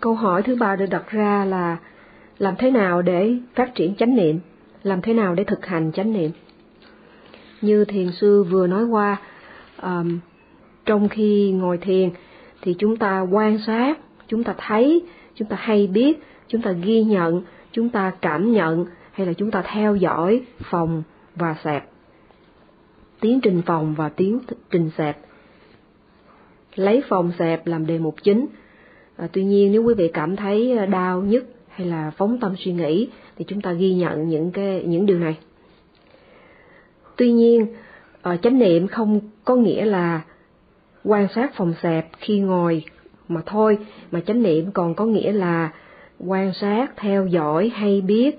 Câu hỏi thứ ba được đặt ra là làm thế nào để phát triển chánh niệm, làm thế nào để thực hành chánh niệm. Như thiền sư vừa nói qua, trong khi ngồi thiền thì chúng ta quan sát, chúng ta thấy, chúng ta hay biết, chúng ta ghi nhận, chúng ta cảm nhận hay là chúng ta theo dõi phòng và xẹp, tiến trình phòng và tiến trình xẹp. Lấy phòng xẹp làm đề mục chính. Tuy nhiên nếu quý vị cảm thấy đau nhức hay là phóng tâm suy nghĩ thì chúng ta ghi nhận những điều này. Tuy nhiên, chánh niệm không có nghĩa là quan sát phòng xẹp khi ngồi mà thôi, mà chánh niệm còn có nghĩa là quan sát, theo dõi, hay biết,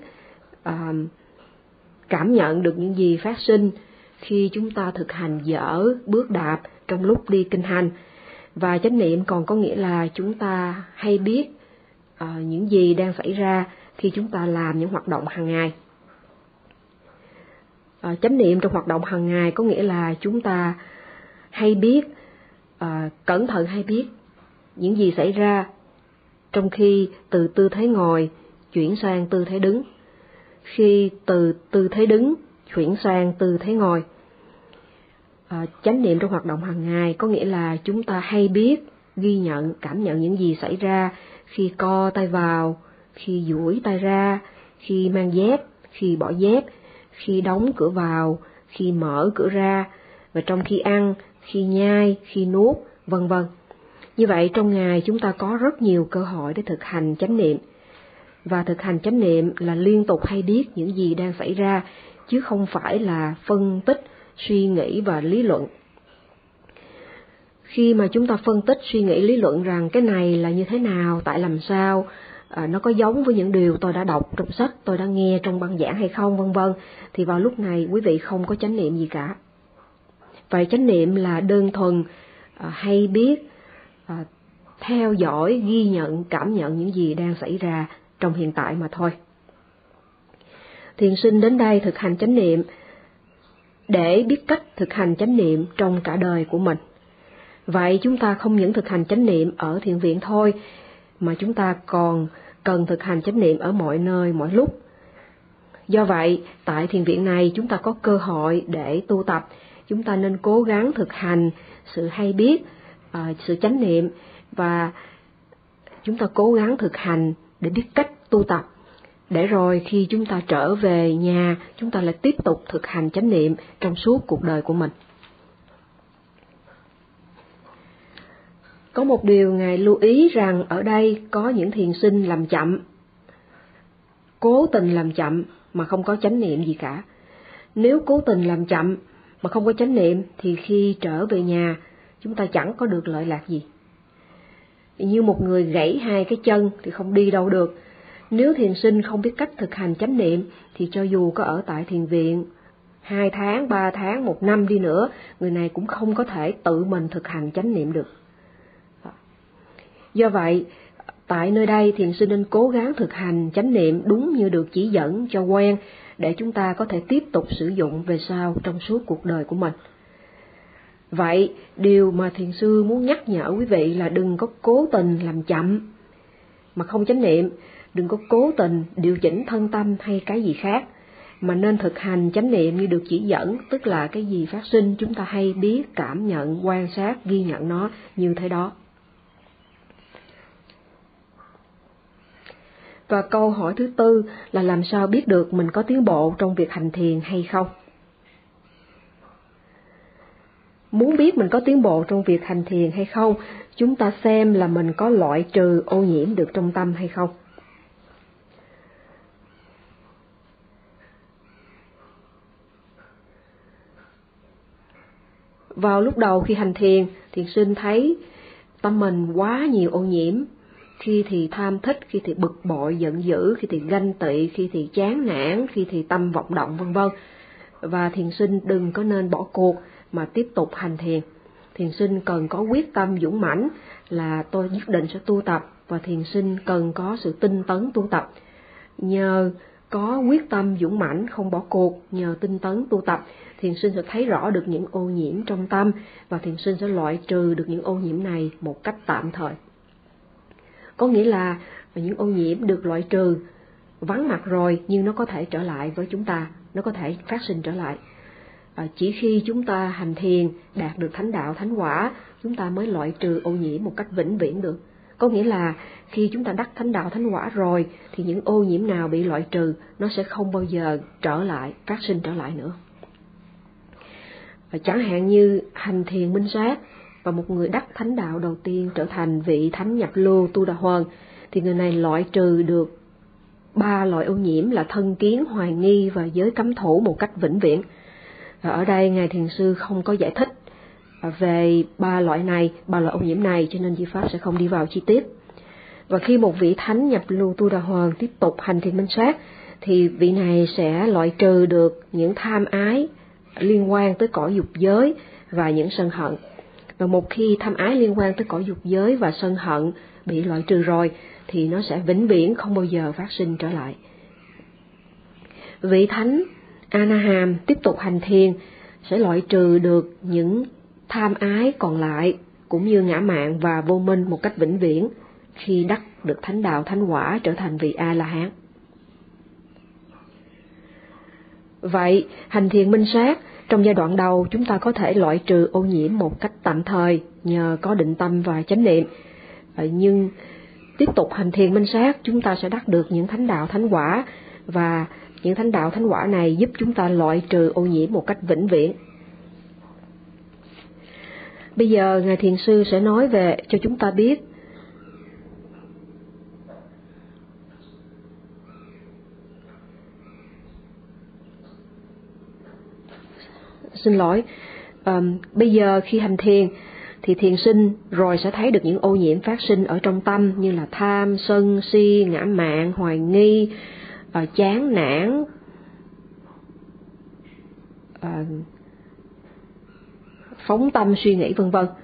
cảm nhận được những gì phát sinh khi chúng ta thực hành dở, bước đạp trong lúc đi kinh hành. Và chánh niệm còn có nghĩa là chúng ta hay biết những gì đang xảy ra khi chúng ta làm những hoạt động hàng ngày. Chánh niệm trong hoạt động hàng ngày có nghĩa là chúng ta hay biết, cẩn thận hay biết những gì xảy ra trong khi từ tư thế ngồi chuyển sang tư thế đứng, khi từ tư thế đứng chuyển sang tư thế ngồi. Chánh niệm trong hoạt động hàng ngày có nghĩa là chúng ta hay biết, ghi nhận, cảm nhận những gì xảy ra khi co tay vào, khi duỗi tay ra, khi mang dép, khi bỏ dép, khi đóng cửa vào, khi mở cửa ra, và trong khi ăn, khi nhai, khi nuốt, vân vân. Như vậy trong ngày chúng ta có rất nhiều cơ hội để thực hành chánh niệm. Và thực hành chánh niệm là liên tục hay biết những gì đang xảy ra, chứ không phải là phân tích, suy nghĩ và lý luận. Khi mà chúng ta phân tích, suy nghĩ, lý luận rằng cái này là như thế nào, tại làm sao, nó có giống với những điều tôi đã đọc trong sách, tôi đã nghe trong băng giảng hay không, vân vân, thì vào lúc này quý vị không có chánh niệm gì cả. Vậy chánh niệm là đơn thuần hay biết, theo dõi, ghi nhận, cảm nhận những gì đang xảy ra trong hiện tại mà thôi. Thiền sinh đến đây thực hành chánh niệm để biết cách thực hành chánh niệm trong cả đời của mình. Vậy chúng ta không những thực hành chánh niệm ở thiền viện thôi, mà chúng ta còn cần thực hành chánh niệm ở mọi nơi, mọi lúc. Do vậy, tại thiền viện này chúng ta có cơ hội để tu tập. Chúng ta nên cố gắng thực hành sự hay biết, sự chánh niệm, và chúng ta cố gắng thực hành để biết cách tu tập. Để rồi khi chúng ta trở về nhà, chúng ta lại tiếp tục thực hành chánh niệm trong suốt cuộc đời của mình. Có một điều Ngài lưu ý rằng ở đây có những thiền sinh làm chậm, cố tình làm chậm mà không có chánh niệm gì cả. Nếu cố tình làm chậm mà không có chánh niệm thì khi trở về nhà chúng ta chẳng có được lợi lạc gì. Như một người gãy hai cái chân thì không đi đâu được. Nếu thiền sinh không biết cách thực hành chánh niệm thì cho dù có ở tại thiền viện 2 tháng, 3 tháng, 1 năm đi nữa, người này cũng không có thể tự mình thực hành chánh niệm được. Do vậy, tại nơi đây thiền sinh nên cố gắng thực hành chánh niệm đúng như được chỉ dẫn cho quen, để chúng ta có thể tiếp tục sử dụng về sau trong suốt cuộc đời của mình. Vậy, điều mà thiền sư muốn nhắc nhở quý vị là đừng có cố tình làm chậm mà không chánh niệm, đừng có cố tình điều chỉnh thân tâm hay cái gì khác, mà nên thực hành chánh niệm như được chỉ dẫn, tức là cái gì phát sinh chúng ta hay biết, cảm nhận, quan sát, ghi nhận nó như thế đó. Và câu hỏi thứ tư là làm sao biết được mình có tiến bộ trong việc hành thiền hay không? Muốn biết mình có tiến bộ trong việc hành thiền hay không, chúng ta xem là mình có loại trừ ô nhiễm được trong tâm hay không. Vào lúc đầu khi hành thiền, thiền sinh thấy tâm mình quá nhiều ô nhiễm, khi thì tham thích, khi thì bực bội, giận dữ, khi thì ganh tị, khi thì chán nản, khi thì tâm vọng động, vân vân. Và thiền sinh đừng có nên bỏ cuộc mà tiếp tục hành thiền. Thiền sinh cần có quyết tâm dũng mãnh là tôi nhất định sẽ tu tập, và thiền sinh cần có sự tinh tấn tu tập. Nhờ có quyết tâm dũng mãnh không bỏ cuộc, nhờ tinh tấn tu tập, thiền sinh sẽ thấy rõ được những ô nhiễm trong tâm, và thiền sinh sẽ loại trừ được những ô nhiễm này một cách tạm thời. Có nghĩa là những ô nhiễm được loại trừ, vắng mặt rồi nhưng nó có thể trở lại với chúng ta, nó có thể phát sinh trở lại. Chỉ khi chúng ta hành thiền đạt được thánh đạo, thánh quả, chúng ta mới loại trừ ô nhiễm một cách vĩnh viễn được. Có nghĩa là khi chúng ta đắc thánh đạo, thánh quả rồi thì những ô nhiễm nào bị loại trừ nó sẽ không bao giờ trở lại, phát sinh trở lại nữa. Chẳng hạn như hành thiền minh sát và một người đắc thánh đạo đầu tiên trở thành vị thánh nhập lưu Tu Đà Hoàn, thì người này loại trừ được 3 loại ô nhiễm là thân kiến, hoài nghi và giới cấm thủ một cách vĩnh viễn. Ở đây Ngài Thiền Sư không có giải thích về 3 loại này, 3 loại ô nhiễm này, cho nên Di Pháp sẽ không đi vào chi tiết. Và khi một vị thánh nhập lưu Tu Đà Hoàn tiếp tục hành thiền minh sát thì vị này sẽ loại trừ được những tham ái liên quan tới cõi dục giới và những sân hận. Và một khi tham ái liên quan tới cõi dục giới và sân hận bị loại trừ rồi thì nó sẽ vĩnh viễn không bao giờ phát sinh trở lại. Vị thánh A-na-hàm tiếp tục hành thiền sẽ loại trừ được những tham ái còn lại cũng như ngã mạn và vô minh một cách vĩnh viễn khi đắc được thánh đạo, thánh quả, trở thành vị A-la-hán. Vậy, hành thiền minh sát, trong giai đoạn đầu chúng ta có thể loại trừ ô nhiễm một cách tạm thời nhờ có định tâm và chánh niệm. Nhưng tiếp tục hành thiền minh sát, chúng ta sẽ đắc được những thánh đạo, thánh quả, và những thánh đạo, thánh quả này giúp chúng ta loại trừ ô nhiễm một cách vĩnh viễn. Bây giờ, Ngài Thiền Sư sẽ nói về cho chúng ta biết bây giờ khi hành thiền thì thiền sinh rồi sẽ thấy được những ô nhiễm phát sinh ở trong tâm như là tham, sân, si, ngã mạn, hoài nghi, chán nản, phóng tâm suy nghĩ vân vân.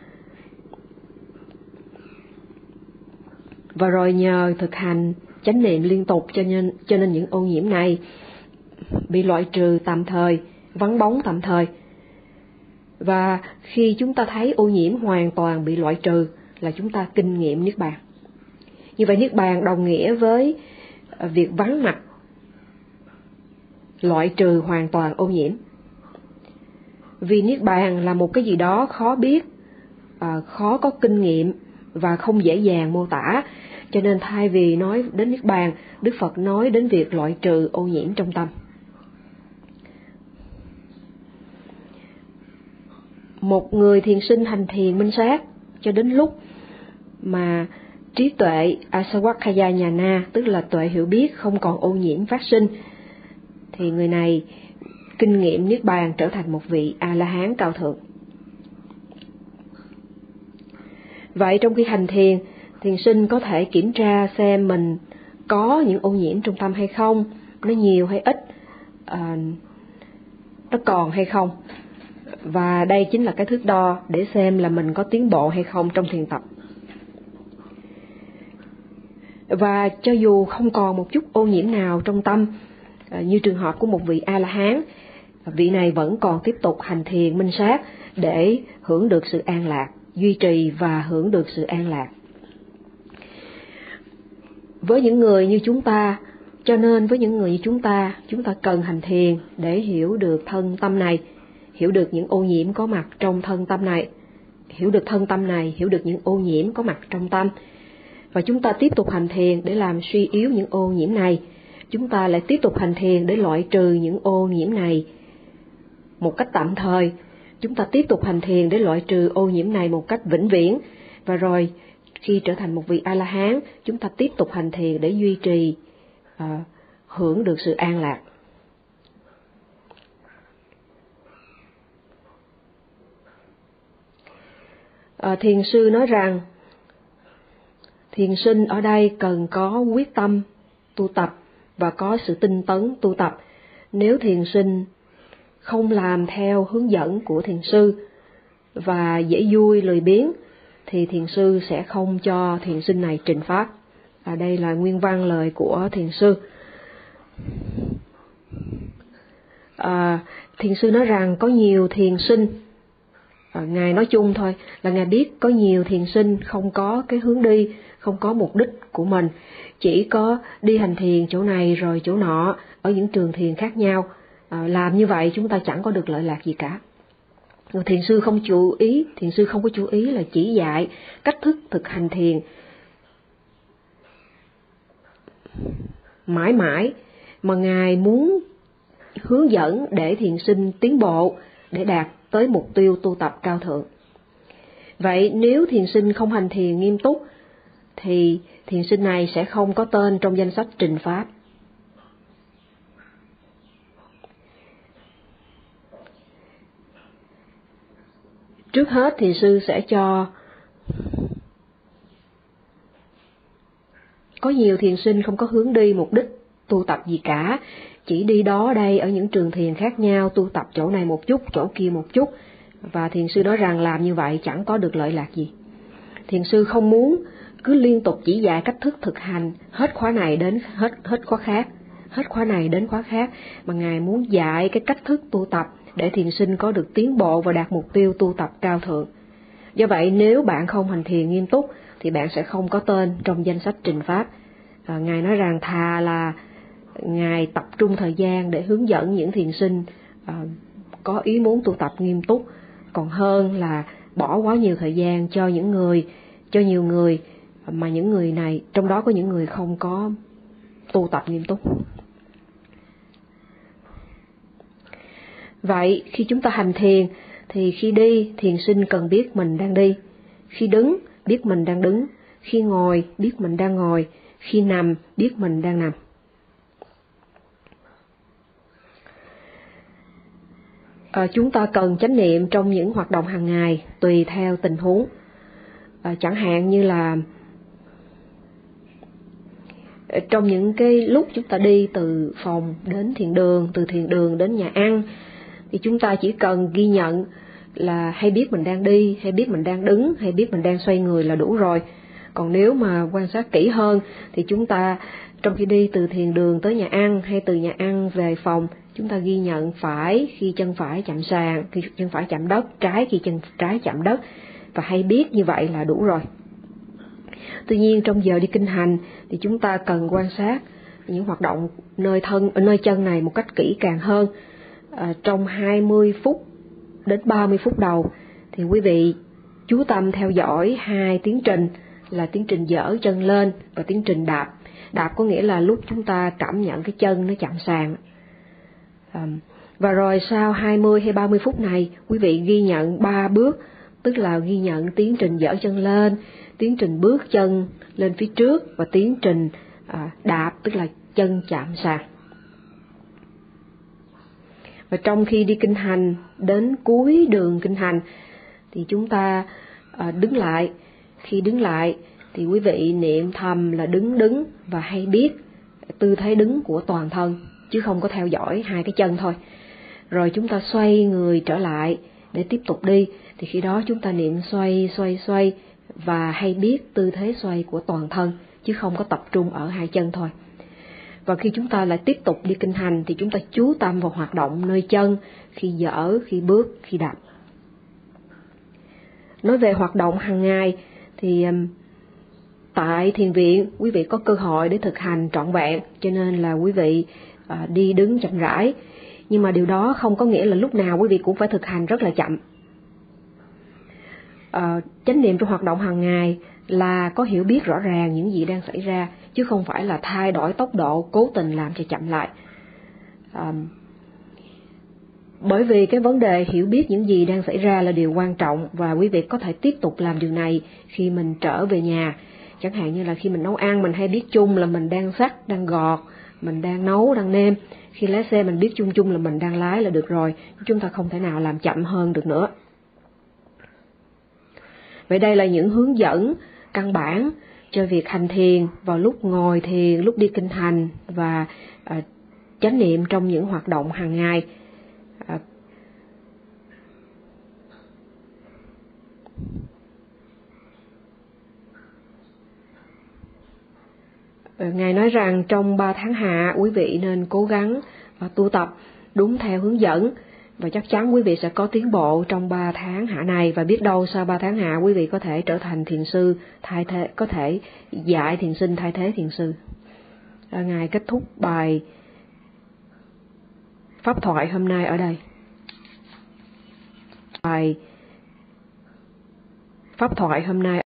Và rồi nhờ thực hành chánh niệm liên tục cho nên những ô nhiễm này bị loại trừ tạm thời, vắng bóng tạm thời. Và khi chúng ta thấy ô nhiễm hoàn toàn bị loại trừ là chúng ta kinh nghiệm Niết Bàn. Như vậy Niết Bàn đồng nghĩa với việc vắng mặt, loại trừ hoàn toàn ô nhiễm. Vì Niết Bàn là một cái gì đó khó biết, khó có kinh nghiệm và không dễ dàng mô tả, cho nên thay vì nói đến Niết Bàn, Đức Phật nói đến việc loại trừ ô nhiễm trong tâm. Một người thiền sinh hành thiền minh sát cho đến lúc mà trí tuệ Asawakkhaya Nhana, tức là tuệ hiểu biết không còn ô nhiễm phát sinh, thì người này kinh nghiệm Niết Bàn trở thành một vị A-la-hán cao thượng. Vậy trong khi hành thiền, thiền sinh có thể kiểm tra xem mình có những ô nhiễm trong tâm hay không, nó nhiều hay ít, nó còn hay không. Và đây chính là cái thước đo để xem là mình có tiến bộ hay không trong thiền tập. Và cho dù không còn một chút ô nhiễm nào trong tâm, như trường hợp của một vị A-la-hán, vị này vẫn còn tiếp tục hành thiền minh sát để hưởng được sự an lạc, duy trì và hưởng được sự an lạc. Với những người như chúng ta, cho nên với những người như chúng ta cần hành thiền để hiểu được thân tâm này, hiểu được những ô nhiễm có mặt trong thân tâm này, hiểu được thân tâm này, hiểu được những ô nhiễm có mặt trong tâm. Và chúng ta tiếp tục hành thiền để làm suy yếu những ô nhiễm này. Chúng ta lại tiếp tục hành thiền để loại trừ những ô nhiễm này một cách tạm thời. Chúng ta tiếp tục hành thiền để loại trừ ô nhiễm này một cách vĩnh viễn. Và rồi khi trở thành một vị A-la-hán, chúng ta tiếp tục hành thiền để duy trì, hưởng được sự an lạc. Thiền sư nói rằng thiền sinh ở đây cần có quyết tâm tu tập và có sự tinh tấn tu tập. Nếu thiền sinh không làm theo hướng dẫn của thiền sư và dễ vui lười biếng thì thiền sư sẽ không cho thiền sinh này trình pháp. Đây là nguyên văn lời của thiền sư. Thiền sư nói rằng có nhiều thiền sinh, Ngài nói chung thôi, là Ngài biết có nhiều thiền sinh không có cái hướng đi, không có mục đích của mình, chỉ có đi hành thiền chỗ này rồi chỗ nọ ở những trường thiền khác nhau. Làm như vậy chúng ta chẳng có được lợi lạc gì cả. Thiền sư không có chú ý là chỉ dạy cách thức thực hành thiền mãi mãi, mà Ngài muốn hướng dẫn để thiền sinh tiến bộ, để đạt tới mục tiêu tu tập cao thượng. Vậy nếu thiền sinh không hành thiền nghiêm túc, thì thiền sinh này sẽ không có tên trong danh sách trình pháp. Trước hết thiền sư sẽ có nhiều thiền sinh không có hướng đi mục đích tu tập gì cả, chỉ đi đó đây ở những trường thiền khác nhau, tu tập chỗ này một chút, chỗ kia một chút, và thiền sư nói rằng làm như vậy chẳng có được lợi lạc gì. Thiền sư không muốn cứ liên tục chỉ dạy cách thức thực hành hết khóa này đến hết khóa khác, hết khóa này đến khóa khác, mà Ngài muốn dạy cái cách thức tu tập để thiền sinh có được tiến bộ và đạt mục tiêu tu tập cao thượng. Do vậy nếu bạn không hành thiền nghiêm túc thì bạn sẽ không có tên trong danh sách trình pháp. Ngài nói rằng thà là Ngài tập trung thời gian để hướng dẫn những thiền sinh có ý muốn tu tập nghiêm túc, còn hơn là bỏ quá nhiều thời gian cho nhiều người mà những người này, trong đó có những người không có tu tập nghiêm túc. Vậy khi chúng ta hành thiền thì khi đi, thiền sinh cần biết mình đang đi. Khi đứng, biết mình đang đứng. Khi ngồi, biết mình đang ngồi. Khi nằm, biết mình đang nằm. Chúng ta cần chánh niệm trong những hoạt động hàng ngày tùy theo tình huống. Chẳng hạn như là trong những cái lúc chúng ta đi từ phòng đến thiền đường, từ thiền đường đến nhà ăn, thì chúng ta chỉ cần ghi nhận là hay biết mình đang đi, hay biết mình đang đứng, hay biết mình đang xoay người là đủ rồi. Còn nếu mà quan sát kỹ hơn thì chúng ta trong khi đi từ thiền đường tới nhà ăn hay từ nhà ăn về phòng, chúng ta ghi nhận phải khi chân phải chạm sàn, khi chân phải chạm đất, trái khi chân trái chạm đất, và hay biết như vậy là đủ rồi. Tuy nhiên trong giờ đi kinh hành thì chúng ta cần quan sát những hoạt động nơi chân này một cách kỹ càng hơn. Trong 20 phút đến 30 phút đầu thì quý vị chú tâm theo dõi hai tiến trình là tiến trình dỡ chân lên và tiến trình đạp. Đạp có nghĩa là lúc chúng ta cảm nhận cái chân nó chạm sàn. Và rồi sau 20 hay 30 phút này, quý vị ghi nhận 3 bước, tức là ghi nhận tiến trình dỡ chân lên, tiến trình bước chân lên phía trước và tiến trình đạp, tức là chân chạm sàn. Và trong khi đi kinh hành đến cuối đường kinh hành thì chúng ta đứng lại. Khi đứng lại thì quý vị niệm thầm là đứng và hay biết tư thế đứng của toàn thân, chứ không có theo dõi hai cái chân thôi. Rồi chúng ta xoay người trở lại để tiếp tục đi, thì khi đó chúng ta niệm xoay và hay biết tư thế xoay của toàn thân, chứ không có tập trung ở hai chân thôi. Và khi chúng ta lại tiếp tục đi kinh hành thì chúng ta chú tâm vào hoạt động nơi chân, khi dỡ, khi bước, khi đạp. Nói về hoạt động hàng ngày thì tại thiền viện quý vị có cơ hội để thực hành trọn vẹn, cho nên là quý vị đi đứng chậm rãi. Nhưng mà điều đó không có nghĩa là lúc nào quý vị cũng phải thực hành rất là chậm. Chánh niệm trong hoạt động hàng ngày là có hiểu biết rõ ràng những gì đang xảy ra, chứ không phải là thay đổi tốc độ, cố tình làm cho chậm lại. Bởi vì cái vấn đề hiểu biết những gì đang xảy ra là điều quan trọng, và quý vị có thể tiếp tục làm điều này khi mình trở về nhà. Chẳng hạn như là khi mình nấu ăn, mình hay biết chung là mình đang xắt, đang gọt, mình đang nấu, đang nêm. Khi lái xe mình biết chung là mình đang lái là được rồi, chúng ta không thể nào làm chậm hơn được nữa. Vậy đây là những hướng dẫn căn bản cho việc hành thiền vào lúc ngồi thiền, lúc đi kinh hành và chánh niệm trong những hoạt động hàng ngày. Ngài nói rằng trong 3 tháng hạ, quý vị nên cố gắng tu tập đúng theo hướng dẫn, Và chắc chắn quý vị sẽ có tiến bộ trong 3 tháng hạ này, và biết đâu sau 3 tháng hạ quý vị có thể trở thành thiền sư thay thế, có thể dạy thiền sinh thay thế thiền sư. Ngài kết thúc bài pháp thoại hôm nay ở đây. Bài pháp thoại hôm nay